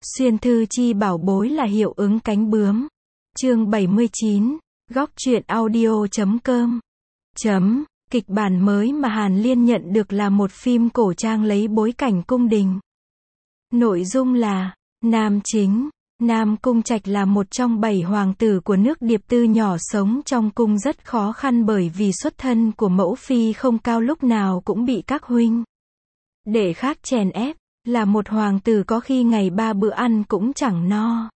Xuyên thư chi bảo bối là hiệu ứng cánh bướm. Chương 79, góc truyện audio.com. Kịch bản mới mà Hàn Liên nhận được là một phim cổ trang lấy bối cảnh cung đình. Nội dung là, nam chính, Nam Cung Trạch là một trong 7 hoàng tử của nước Điệp Tư nhỏ sống trong cung rất khó khăn bởi vì xuất thân của mẫu phi không cao lúc nào cũng bị các huynh đệ khác chèn ép, là một hoàng tử có khi ngày 3 bữa ăn cũng chẳng no.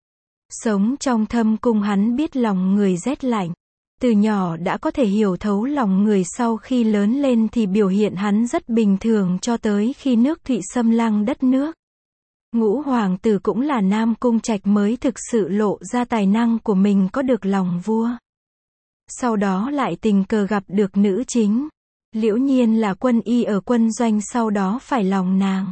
Sống trong thâm cung hắn biết lòng người rét lạnh. Từ nhỏ đã có thể hiểu thấu lòng người, sau khi lớn lên thì biểu hiện hắn rất bình thường cho tới khi nước Thụy xâm lăng đất nước. Ngũ hoàng tử cũng là Nam Cung Trạch mới thực sự lộ ra tài năng của mình, có được lòng vua. Sau đó lại tình cờ gặp được nữ chính. Liễu Nhiên là quân y ở quân doanh, sau đó phải lòng nàng.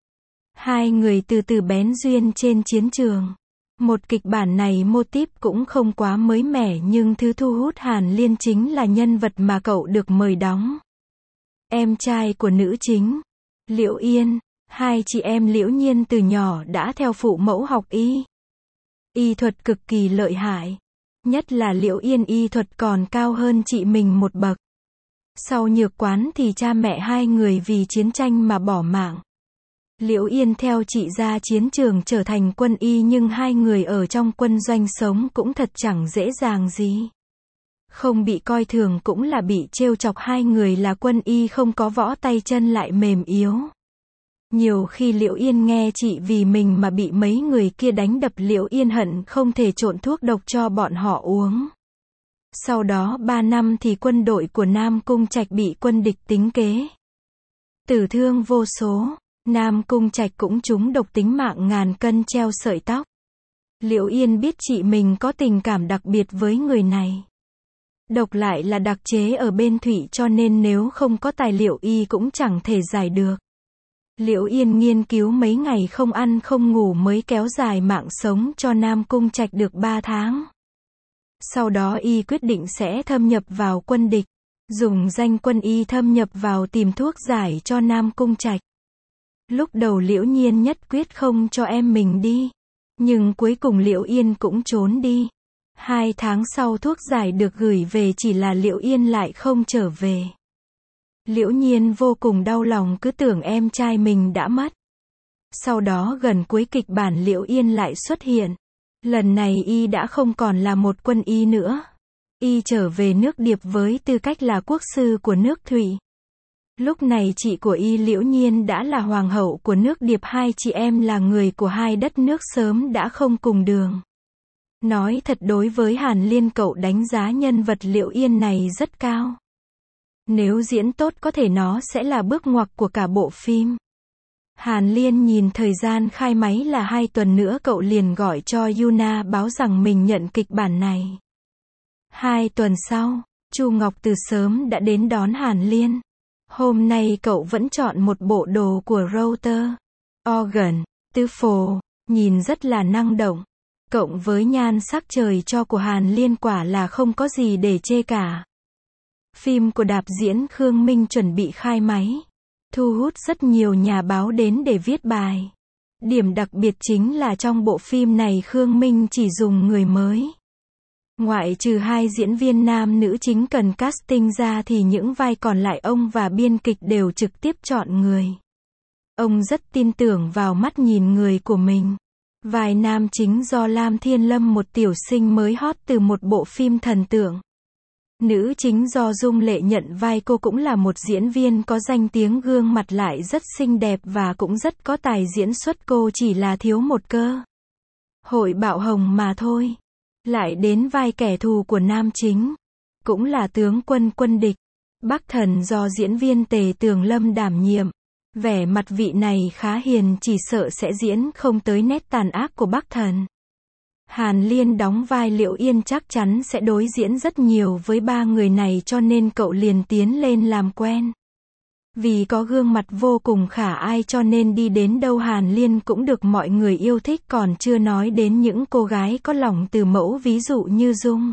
Hai người từ từ bén duyên trên chiến trường. Một kịch bản này mô típ cũng không quá mới mẻ, nhưng thứ thu hút Hàn Liên chính là nhân vật mà cậu được mời đóng. Em trai của nữ chính, Liễu Yên. Hai chị em Liễu Nhiên từ nhỏ đã theo phụ mẫu học y. Y thuật cực kỳ lợi hại. Nhất là Liễu Yên y thuật còn cao hơn chị mình một bậc. Sau nhược quán thì cha mẹ hai người vì chiến tranh mà bỏ mạng. Liễu Yên theo chị ra chiến trường trở thành quân y, nhưng hai người ở trong quân doanh sống cũng thật chẳng dễ dàng gì. Không bị coi thường cũng là bị trêu chọc, hai người là quân y không có võ, tay chân lại mềm yếu. Nhiều khi Liễu Yên nghe chị vì mình mà bị mấy người kia đánh đập, Liễu Yên hận không thể trộn thuốc độc cho bọn họ uống. Sau đó 3 năm thì quân đội của Nam Cung Trạch bị quân địch tính kế, tử thương vô số. Nam Cung Trạch cũng trúng độc, tính mạng ngàn cân treo sợi tóc. Liễu Yên biết chị mình có tình cảm đặc biệt với người này. Độc lại là đặc chế ở bên Thụy, cho nên nếu không có tài liệu y cũng chẳng thể giải được. Liễu Yên nghiên cứu mấy ngày không ăn không ngủ mới kéo dài mạng sống cho Nam Cung Trạch được 3 tháng. Sau đó y quyết định sẽ thâm nhập vào quân địch, dùng danh quân y thâm nhập vào tìm thuốc giải cho Nam Cung Trạch. Lúc đầu Liễu Nhiên nhất quyết không cho em mình đi, nhưng cuối cùng Liễu Yên cũng trốn đi. 2 tháng sau thuốc giải được gửi về, chỉ là Liễu Yên lại không trở về. Liễu Nhiên vô cùng đau lòng, cứ tưởng em trai mình đã mất. Sau đó gần cuối kịch bản Liễu Yên lại xuất hiện. Lần này y đã không còn là một quân y nữa. Y trở về nước Điệp với tư cách là quốc sư của nước Thụy. Lúc này chị của y Liễu Nhiên đã là hoàng hậu của nước Điệp, hai chị em là người của hai đất nước sớm đã không cùng đường. Nói thật, đối với Hàn Liên cậu đánh giá nhân vật Liễu Yên này rất cao. Nếu diễn tốt có thể nó sẽ là bước ngoặt của cả bộ phim. Hàn Liên nhìn thời gian khai máy là 2 tuần nữa, cậu liền gọi cho Yuna báo rằng mình nhận kịch bản này. 2 tuần sau, Chu Ngọc từ sớm đã đến đón Hàn Liên. Hôm nay cậu vẫn chọn một bộ đồ của Router Organ, tứ phồ, nhìn rất là năng động. Cộng với nhan sắc trời cho của Hàn Liên quả là không có gì để chê cả. Phim của đạo diễn Khương Minh chuẩn bị khai máy, thu hút rất nhiều nhà báo đến để viết bài. Điểm đặc biệt chính là trong bộ phim này Khương Minh chỉ dùng người mới. Ngoại trừ 2 diễn viên nam nữ chính cần casting ra thì những vai còn lại ông và biên kịch đều trực tiếp chọn người. Ông rất tin tưởng vào mắt nhìn người của mình. Vai nam chính do Lam Thiên Lâm, một tiểu sinh mới hot từ một bộ phim thần tượng. Nữ chính do Dung Lệ nhận vai, cô cũng là một diễn viên có danh tiếng, gương mặt lại rất xinh đẹp và cũng rất có tài diễn xuất, cô chỉ là thiếu một cơ hội bạo hồng mà thôi. Lại đến vai kẻ thù của nam chính, cũng là tướng quân quân địch, Bắc Thần, do diễn viên Tề Tường Lâm đảm nhiệm. Vẻ mặt vị này khá hiền, chỉ sợ sẽ diễn không tới nét tàn ác của Bắc Thần. Hàn Liên đóng vai Liễu Yên chắc chắn sẽ đối diễn rất nhiều với 3 người này, cho nên cậu liền tiến lên làm quen. Vì có gương mặt vô cùng khả ai cho nên đi đến đâu Hàn Liên cũng được mọi người yêu thích, còn chưa nói đến những cô gái có lòng từ mẫu, ví dụ như Dung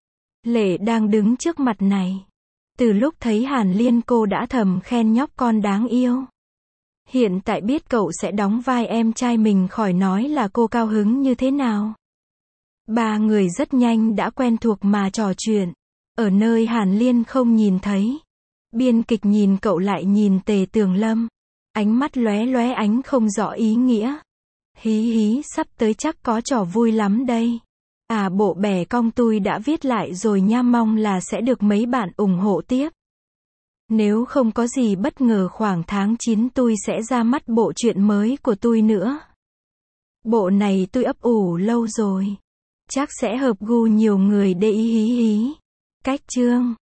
Lệ đang đứng trước mặt này. Từ lúc thấy Hàn Liên cô đã thầm khen nhóc con đáng yêu. Hiện tại biết cậu sẽ đóng vai em trai mình, khỏi nói là cô cao hứng như thế nào. Ba người rất nhanh đã quen thuộc mà trò chuyện. Ở nơi Hàn Liên không nhìn thấy. Biên kịch nhìn cậu lại nhìn Tề Tường Lâm. Ánh mắt lóe lóe ánh không rõ ý nghĩa. Hí hí, sắp tới chắc có trò vui lắm đây. À, bộ bè cong tui đã viết lại rồi nha, mong là sẽ được mấy bạn ủng hộ tiếp. Nếu không có gì bất ngờ khoảng tháng 9 tui sẽ ra mắt bộ truyện mới của tui nữa. Bộ này tui ấp ủ lâu rồi. Chắc sẽ hợp gu nhiều người để ý hí hí. Cách chương